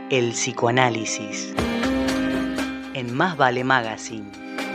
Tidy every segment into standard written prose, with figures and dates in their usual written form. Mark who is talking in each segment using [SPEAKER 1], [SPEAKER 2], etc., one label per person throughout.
[SPEAKER 1] El psicoanálisis en Más Vale Magazine.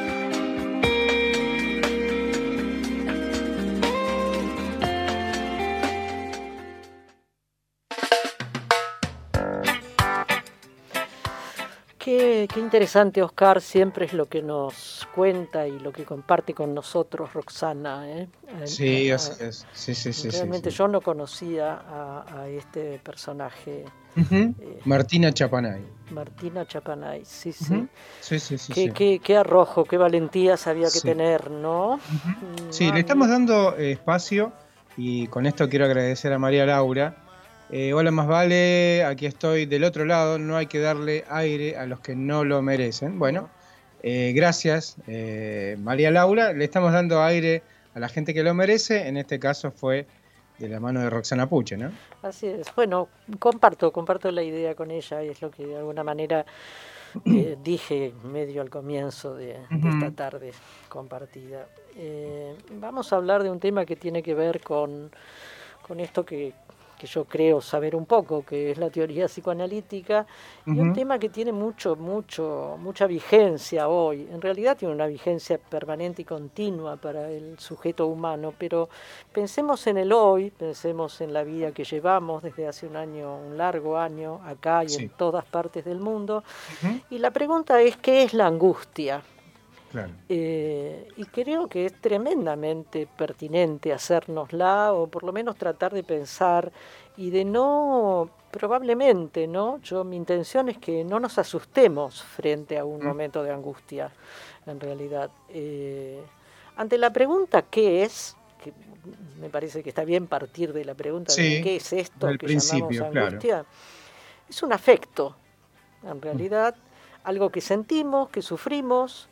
[SPEAKER 2] Qué interesante, Oscar, siempre es lo que nos cuenta y lo que comparte con nosotros Roxana.
[SPEAKER 3] Sí, así es. Sí.
[SPEAKER 2] Realmente yo no conocía a este personaje.
[SPEAKER 3] Martina Chapanay.
[SPEAKER 2] Martina Chapanay, sí.
[SPEAKER 3] Sí.
[SPEAKER 2] Qué arrojo, qué valentía sabía que tener, ¿no?
[SPEAKER 3] Sí, le estamos dando espacio y con esto quiero agradecer a María Laura. Hola, Más Vale, aquí estoy del otro lado, no hay que darle aire a los que no lo merecen. Bueno, gracias María Laura, le estamos dando aire a la gente que lo merece, en este caso fue de la mano de Roxana Puche, ¿no?
[SPEAKER 2] Así es, bueno, comparto la idea con ella y es lo que de alguna manera dije medio al comienzo de esta tarde compartida. Vamos a hablar de un tema que tiene que ver con esto que yo creo saber un poco, que es la teoría psicoanalítica, y un tema que tiene mucha vigencia hoy. En realidad tiene una vigencia permanente y continua para el sujeto humano, pero pensemos en el hoy, pensemos en la vida que llevamos desde hace un largo año, acá y en todas partes del mundo, y la pregunta es, ¿qué es la angustia?
[SPEAKER 3] Claro.
[SPEAKER 2] Y creo que es tremendamente pertinente hacérnosla, o por lo menos tratar de pensar y de no, probablemente, ¿no? Mi intención es que no nos asustemos frente a un momento de angustia, en realidad. Ante la pregunta ¿qué es? Que me parece que está bien partir de la pregunta de ¿qué es esto que llamamos angustia? Claro. Es un afecto, en realidad, algo que sentimos, que sufrimos,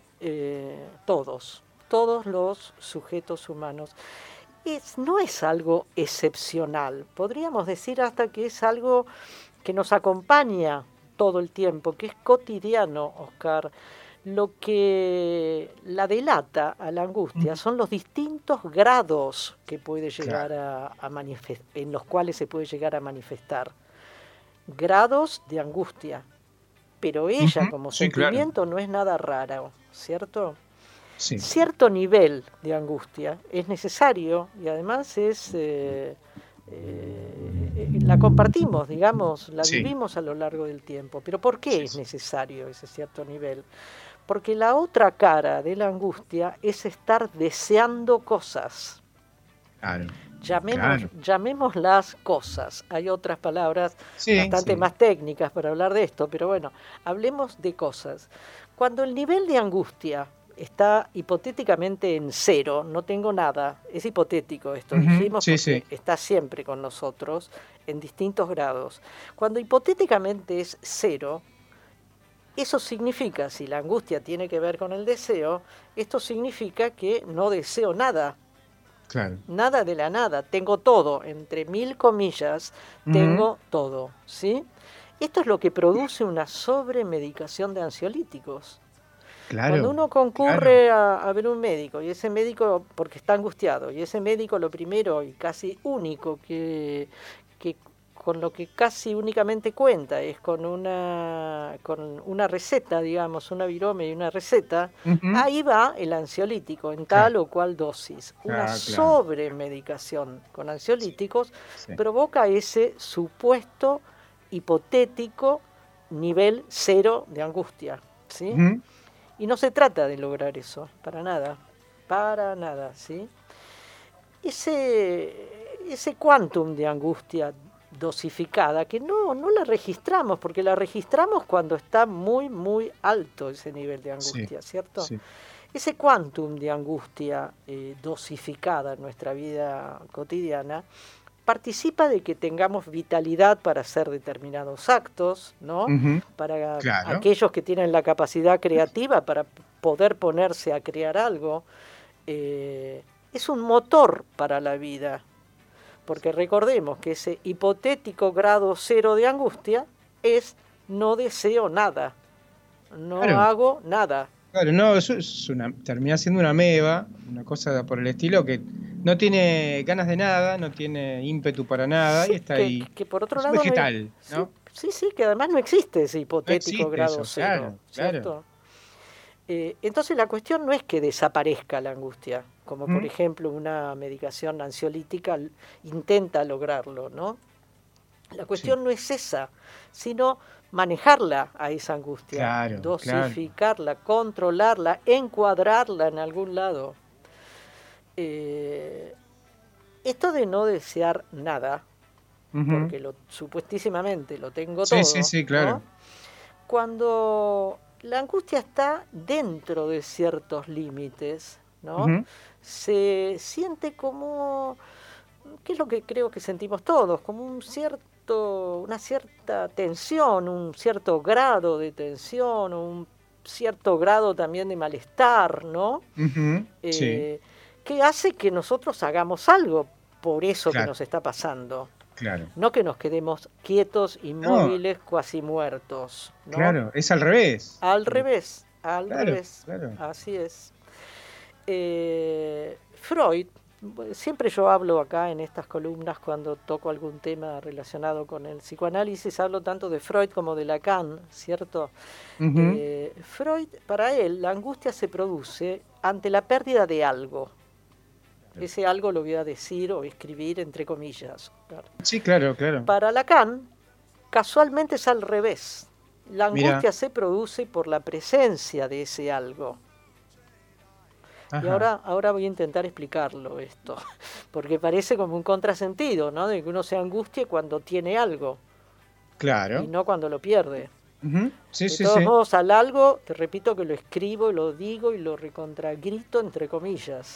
[SPEAKER 2] todos los sujetos humanos. No es algo excepcional, podríamos decir hasta que es algo que nos acompaña todo el tiempo, que es cotidiano, Oscar. Lo que la delata a la angustia son los distintos grados que puede llegar a manifestar, en los cuales se puede llegar a manifestar. Grados de angustia. Pero ella como sentimiento no es nada raro, ¿cierto?
[SPEAKER 3] Sí.
[SPEAKER 2] Cierto nivel de angustia es necesario y además la compartimos, digamos, la vivimos a lo largo del tiempo. Pero ¿por qué es necesario ese cierto nivel? Porque la otra cara de la angustia es estar deseando cosas.
[SPEAKER 3] Claro.
[SPEAKER 2] Llamémoslas cosas. Hay otras palabras bastante más técnicas para hablar de esto, pero bueno, hablemos de cosas. Cuando el nivel de angustia está hipotéticamente en cero, no tengo nada, es hipotético esto, dijimos, porque está siempre con nosotros en distintos grados. Cuando hipotéticamente es cero, eso significa, si la angustia tiene que ver con el deseo, esto significa que no deseo nada.
[SPEAKER 3] Claro.
[SPEAKER 2] Nada de la nada, tengo todo, entre mil comillas, tengo todo, ¿sí? Esto es lo que produce una sobremedicación de ansiolíticos.
[SPEAKER 3] Claro.
[SPEAKER 2] Cuando uno concurre a ver un médico, y ese médico, porque está angustiado, y ese médico lo primero y casi único que con lo que casi únicamente cuenta es con una receta, digamos, una virome y una receta, ahí va el ansiolítico en tal o cual dosis. Una sobremedicación con ansiolíticos provoca ese supuesto hipotético nivel cero de angustia, ¿sí? Y no se trata de lograr eso, para nada, ¿sí? Ese quantum de angustia dosificada, que no la registramos, porque la registramos cuando está muy, muy alto ese nivel de angustia, ¿cierto? Sí. Ese quantum de angustia dosificada en nuestra vida cotidiana participa de que tengamos vitalidad para hacer determinados actos, ¿no? Para aquellos que tienen la capacidad creativa para poder ponerse a crear algo. Es un motor para la vida. Porque recordemos que ese hipotético grado cero de angustia es no deseo nada, no hago nada.
[SPEAKER 3] Claro, no, eso es termina siendo una ameba, una cosa por el estilo que no tiene ganas de nada, no tiene ímpetu para nada y está ahí.
[SPEAKER 2] Que por otro
[SPEAKER 3] es
[SPEAKER 2] lado
[SPEAKER 3] vegetal, ¿no?
[SPEAKER 2] Sí, que además no existe ese hipotético grado cero,
[SPEAKER 3] claro,
[SPEAKER 2] ¿cierto? Claro. Entonces la cuestión no es que desaparezca la angustia, como por ejemplo una medicación ansiolítica intenta lograrlo, ¿no? La cuestión no es esa, sino manejarla a esa angustia, dosificarla, controlarla, encuadrarla en algún lado. Esto de no desear nada, porque supuestísimamente lo tengo todo,
[SPEAKER 3] sí, claro.
[SPEAKER 2] ¿no? Cuando la angustia está dentro de ciertos límites, ¿no? Se siente como, ¿qué es lo que creo que sentimos todos? Como una cierta tensión, un cierto grado de tensión, un cierto grado también de malestar, ¿no? Que hace que nosotros hagamos algo por eso que nos está pasando.
[SPEAKER 3] Claro.
[SPEAKER 2] No que nos quedemos quietos, inmóviles, cuasi muertos, ¿no?
[SPEAKER 3] Claro, es al revés.
[SPEAKER 2] Al revés.
[SPEAKER 3] Claro.
[SPEAKER 2] Así es. Freud, siempre yo hablo acá en estas columnas cuando toco algún tema relacionado con el psicoanálisis, hablo tanto de Freud como de Lacan, ¿cierto? Freud, para él, la angustia se produce ante la pérdida de algo. Ese algo lo voy a decir o escribir entre comillas.
[SPEAKER 3] Sí, claro.
[SPEAKER 2] Para Lacan, casualmente es al revés. La angustia se produce por la presencia de ese algo. Ajá. Y ahora voy a intentar explicarlo esto, porque parece como un contrasentido, ¿no? De que uno se angustie cuando tiene algo.
[SPEAKER 3] Claro.
[SPEAKER 2] Y no cuando lo pierde.
[SPEAKER 3] Sí,
[SPEAKER 2] de todos modos, al algo, te repito que lo escribo, lo digo y lo recontragrito entre comillas.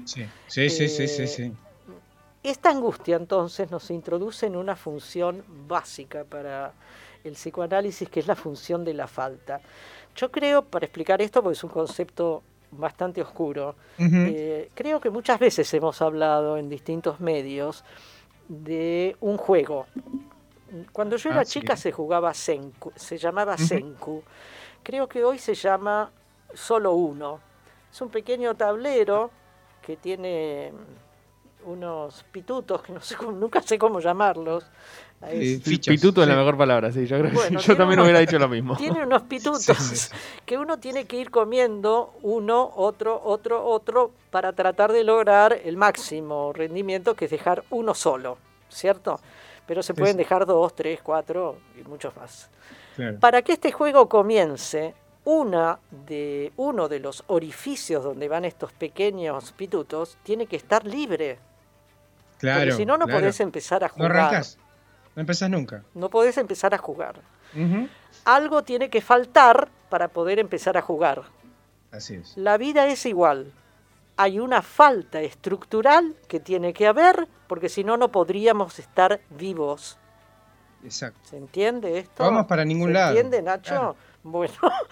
[SPEAKER 3] Sí.
[SPEAKER 2] Esta angustia, entonces, nos introduce en una función básica para el psicoanálisis, que es la función de la falta. Yo creo, para explicar esto, porque es un concepto bastante oscuro, creo que muchas veces hemos hablado en distintos medios de un juego. Cuando yo era chica se jugaba Senku, se llamaba Senku. Creo que hoy se llama Solo Uno. Es un pequeño tablero que tiene unos pitutos, que nunca sé cómo llamarlos.
[SPEAKER 4] Pituto es la mejor palabra, sí. Yo creo que yo también hubiera dicho lo mismo.
[SPEAKER 2] Tiene unos pitutos que uno tiene que ir comiendo uno, otro, para tratar de lograr el máximo rendimiento, que es dejar uno solo, ¿cierto? Pero se pueden dejar 2, 3, 4 y muchos más. Claro. Para que este juego comience, uno de los orificios donde van estos pequeños pitutos tiene que estar libre.
[SPEAKER 3] Claro.
[SPEAKER 2] Porque si no, no podés empezar a jugar.
[SPEAKER 3] No arrancás, no empezás nunca.
[SPEAKER 2] No podés empezar a jugar. Algo tiene que faltar para poder empezar a jugar.
[SPEAKER 3] Así es.
[SPEAKER 2] La vida es igual. Hay una falta estructural que tiene que haber, porque si no, no podríamos estar vivos.
[SPEAKER 3] Exacto.
[SPEAKER 2] ¿Se entiende esto?
[SPEAKER 3] No vamos para ningún lado.
[SPEAKER 2] ¿Se entiende, Nacho?
[SPEAKER 3] Claro.
[SPEAKER 2] Bueno,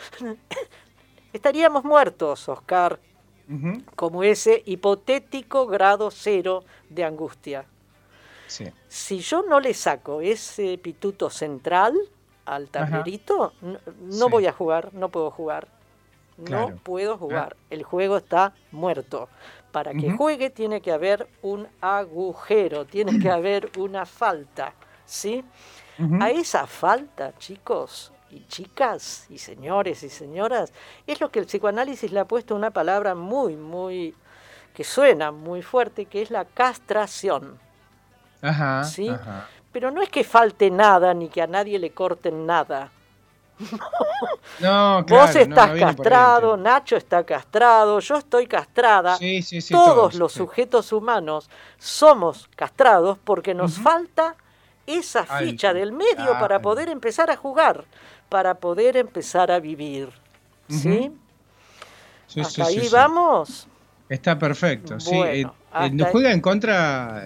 [SPEAKER 2] estaríamos muertos, Oscar, como ese hipotético grado cero de angustia.
[SPEAKER 3] Sí.
[SPEAKER 2] Si yo no le saco ese pituto central al tablerito, no voy a jugar, no puedo jugar. No puedo jugar. El juego está muerto. Para que juegue tiene que haber un agujero, tiene que haber una falta, ¿sí? A esa falta, chicos y chicas y señores y señoras, es lo que el psicoanálisis le ha puesto una palabra muy, que suena muy fuerte, que es la castración. ¿Sí? Pero no es que falte nada ni que a nadie le corten nada.
[SPEAKER 3] No, claro,
[SPEAKER 2] vos estás
[SPEAKER 3] no
[SPEAKER 2] castrado, ahí, Nacho está castrado, yo estoy castrada.
[SPEAKER 3] Sí,
[SPEAKER 2] todos los sujetos humanos somos castrados porque nos falta esa ficha del medio para poder empezar a jugar, para poder empezar a vivir. ¿Sí? ¿Hasta ahí vamos?
[SPEAKER 3] Está perfecto.
[SPEAKER 2] Bueno,
[SPEAKER 3] nos juega en contra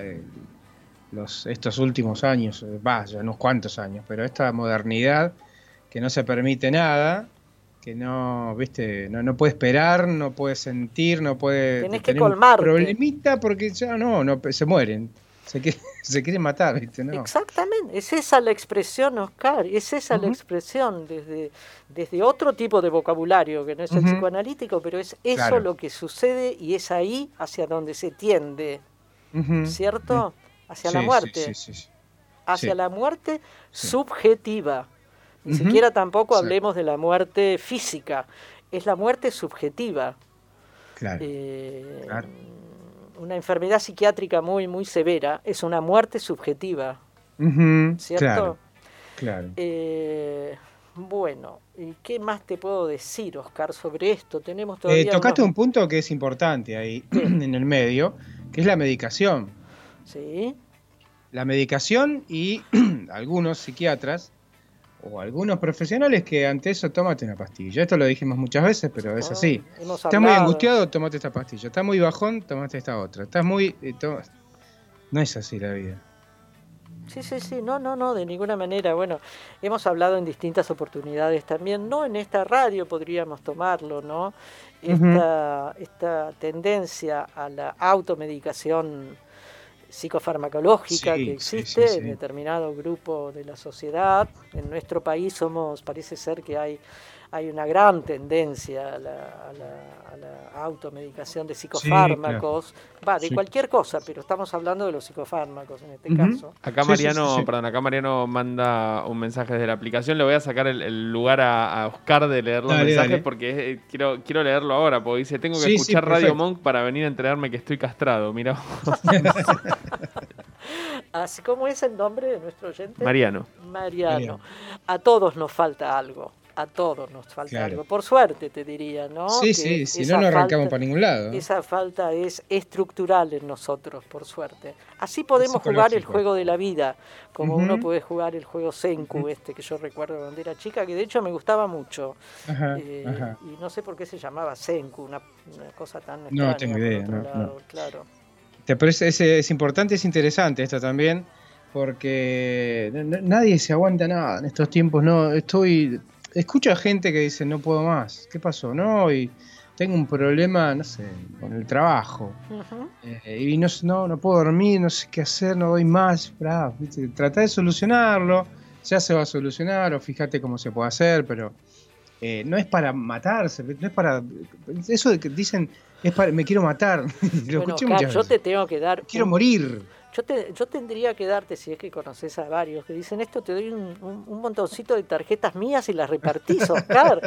[SPEAKER 3] estos últimos años, ya unos cuantos años, pero esta modernidad que no se permite nada, que no puede esperar, no puede sentir, no puede
[SPEAKER 2] tener
[SPEAKER 3] un problemita porque ya no se mueren, se quieren matar, ¿viste? No.
[SPEAKER 2] Exactamente, es esa la expresión, Oscar, es esa la expresión desde otro tipo de vocabulario que no es el psicoanalítico, pero es eso lo que sucede y es ahí hacia donde se tiende, ¿cierto? Hacia la muerte.
[SPEAKER 3] Sí.
[SPEAKER 2] hacia la muerte subjetiva. Ni siquiera tampoco hablemos de la muerte física, es la muerte subjetiva.
[SPEAKER 3] Claro.
[SPEAKER 2] Una enfermedad psiquiátrica muy, muy severa es una muerte subjetiva, ¿cierto?
[SPEAKER 3] Claro.
[SPEAKER 2] Bueno, ¿y qué más te puedo decir, Oscar, sobre esto? Tenemos todavía
[SPEAKER 3] tocaste un punto que es importante ahí en el medio, que es la medicación.
[SPEAKER 2] Sí.
[SPEAKER 3] La medicación y algunos psiquiatras o algunos profesionales que ante eso tómate una pastilla. Esto lo dijimos muchas veces, pero es así. Estás muy angustiado, tómate esta pastilla. Estás muy bajón, tómate esta otra. Estás muy... No es así la vida.
[SPEAKER 2] Sí, no, de ninguna manera. Bueno, hemos hablado en distintas oportunidades también, no en esta radio podríamos tomarlo, ¿no? Esta tendencia a la automedicación psicofarmacológica que existe en determinado grupo de la sociedad. En nuestro país parece ser que hay una gran tendencia a la automedicación de psicofármacos, de cualquier cosa, pero estamos hablando de los psicofármacos en este caso.
[SPEAKER 4] Acá Mariano manda un mensaje desde la aplicación. Le voy a sacar el lugar a Oscar de leer los mensajes porque quiero leerlo ahora, porque dice, tengo que escuchar Radio Monk para venir a enterarme que estoy castrado. Mira.
[SPEAKER 2] Así como es el nombre de nuestro oyente.
[SPEAKER 4] Mariano.
[SPEAKER 2] A todos nos falta algo. A todos nos falta algo. Por suerte, te diría, ¿no?
[SPEAKER 3] Sí, si no arrancamos para ningún lado.
[SPEAKER 2] Esa falta es estructural en nosotros, por suerte. Así podemos jugar el juego de la vida, como uno puede jugar el juego Senku, que yo recuerdo cuando era chica, que de hecho me gustaba mucho. Y no sé por qué se llamaba Senku, una cosa tan extraña.
[SPEAKER 3] No tengo idea,
[SPEAKER 2] Claro.
[SPEAKER 3] ¿Te parece? Es importante, es interesante esto también, porque nadie se aguanta nada en estos tiempos. Escucho a gente que dice, no puedo más. ¿Qué pasó? No, y tengo un problema, no sé, con el trabajo. Y no puedo dormir, no sé qué hacer, no doy más. Trata de solucionarlo, ya se va a solucionar, o fíjate cómo se puede hacer, pero no es para matarse, no es para... Eso de que dicen, me quiero matar. Lo escuché muchas veces.
[SPEAKER 2] Yo te tengo que dar...
[SPEAKER 3] Quiero morir.
[SPEAKER 2] Yo tendría que darte, si es que conoces a varios, que dicen esto, te doy un montoncito de tarjetas mías y las repartís, Oscar.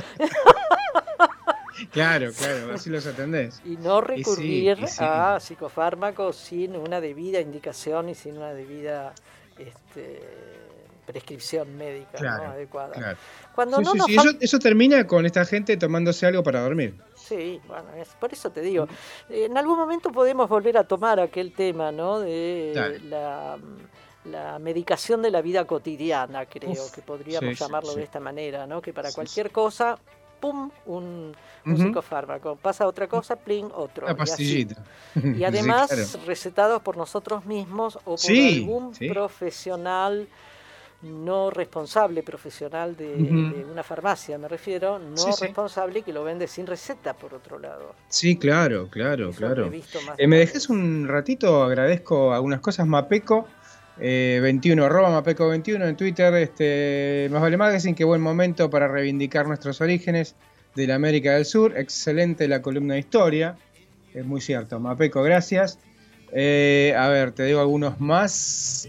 [SPEAKER 3] Claro, así los atendés.
[SPEAKER 2] Y no recurrir a psicofármacos sin una debida indicación y sin una debida prescripción médica adecuada. Claro. Cuando
[SPEAKER 3] eso termina con esta gente tomándose algo para dormir.
[SPEAKER 2] Sí, bueno, por eso te digo. En algún momento podemos volver a tomar aquel tema, ¿no? De la medicación de la vida cotidiana, creo que podríamos llamarlo de esta manera, ¿no? Que para cualquier cosa, pum, un psicofármaco. Pasa otra cosa, plin, otro.
[SPEAKER 3] Una pastillita.
[SPEAKER 2] Y además recetados por nosotros mismos o por algún profesional no responsable, profesional de una farmacia, me refiero, responsable que lo vende sin receta, por otro lado. Sí,
[SPEAKER 3] claro. ¿Me dejás un ratito? Agradezco algunas cosas. Mapeco 21, @Mapeco 21 en Twitter. Más Vale Magazine, qué buen momento para reivindicar nuestros orígenes de la América del Sur. Excelente la columna de historia. Es muy cierto. Mapeco, gracias. A ver, te digo algunos más.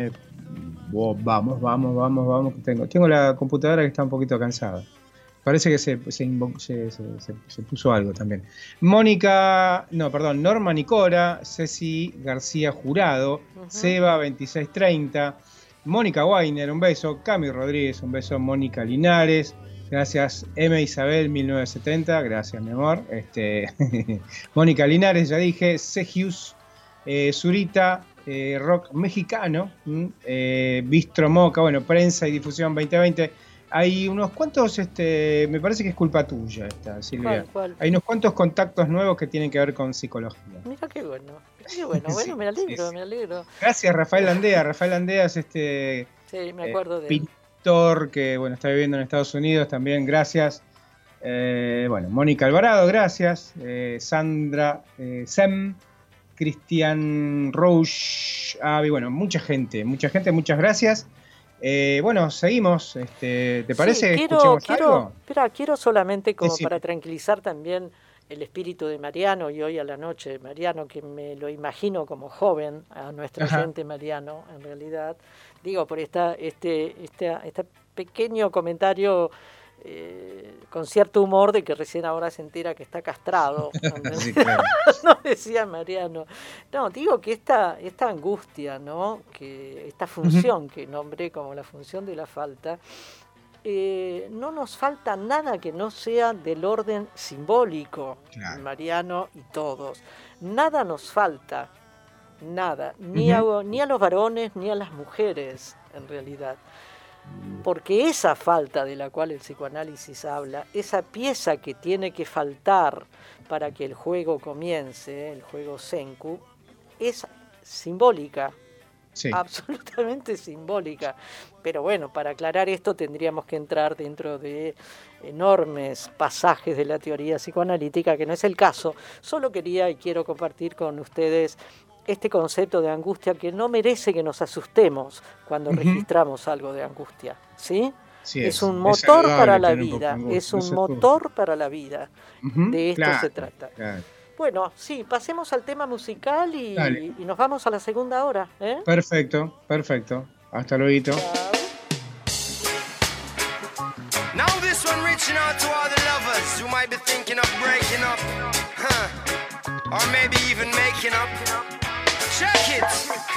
[SPEAKER 3] Vamos. Tengo la computadora que está un poquito cansada. Parece que se puso algo también. Norma Nicora, Ceci García Jurado, Seba 2630, Mónica Weiner, un beso, Cami Rodríguez, un beso, Mónica Linares, gracias, M. Isabel 1970, gracias mi amor. Mónica Linares, ya dije, Segius, Zurita, rock mexicano, Bistro Moca, prensa y difusión 2020. Hay unos cuantos, me parece que es culpa tuya esta, Silvia.
[SPEAKER 2] ¿Cuál?
[SPEAKER 3] Hay unos cuantos contactos nuevos que tienen que ver con psicología.
[SPEAKER 2] Mira qué bueno. Bueno, me alegro.
[SPEAKER 3] Gracias, Rafael Landea. Rafael Landea es
[SPEAKER 2] me acuerdo de él.
[SPEAKER 3] Pintor que está viviendo en Estados Unidos también, gracias. Mónica Alvarado, gracias. Sandra Sem, Cristian Roche, mucha gente, muchas gracias. Seguimos. ¿Te parece? ¿Escuchamos algo?
[SPEAKER 2] Quiero solamente para tranquilizar también el espíritu de Mariano, y hoy a la noche Mariano, que me lo imagino como joven, a nuestra gente Mariano, en realidad, digo, por este pequeño comentario con cierto humor de que recién ahora se entera que está castrado. Sí, claro. No decía Mariano. No, digo que esta angustia, ¿no? Que esta función que nombré como la función de la falta, no nos falta nada que no sea del orden simbólico, claro. Mariano y todos. Nada nos falta, nada, ni a los varones ni a las mujeres, en realidad. Porque esa falta de la cual el psicoanálisis habla, esa pieza que tiene que faltar para que el juego comience, el juego Senku, es simbólica, sí. Absolutamente simbólica. Pero bueno, para aclarar esto tendríamos que entrar dentro de enormes pasajes de la teoría psicoanalítica, que no es el caso. Solo quería y quiero compartir con ustedes este concepto de angustia que no merece que nos asustemos cuando registramos algo de angustia, ¿sí? Sí, es un motor para la vida, es un motor para la vida. De esto se trata. Claro. Bueno, sí, pasemos al tema musical y nos vamos a la segunda hora.
[SPEAKER 3] Perfecto. Hasta luego.
[SPEAKER 5] Now this one reaching out to all the lovers who might be thinking of breaking up, or maybe even making up. Check it.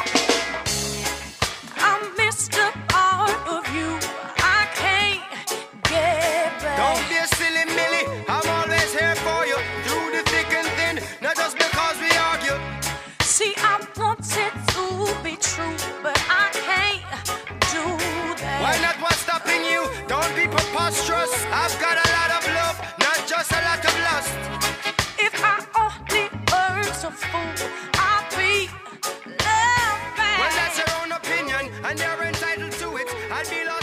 [SPEAKER 6] I missed a part of you. I can't get back.
[SPEAKER 5] Don't be a silly Millie. I'm always here for you through the thick and thin. Not just because we argue.
[SPEAKER 6] See, I want it to be true, but I can't do that.
[SPEAKER 5] Why not? What's stopping you? Don't be preposterous. I've got a lot of love, not just a lot of lust.
[SPEAKER 6] If I only were so fool, I'd be.
[SPEAKER 5] Well, that's your own opinion, and you're entitled to it. I'll be lost.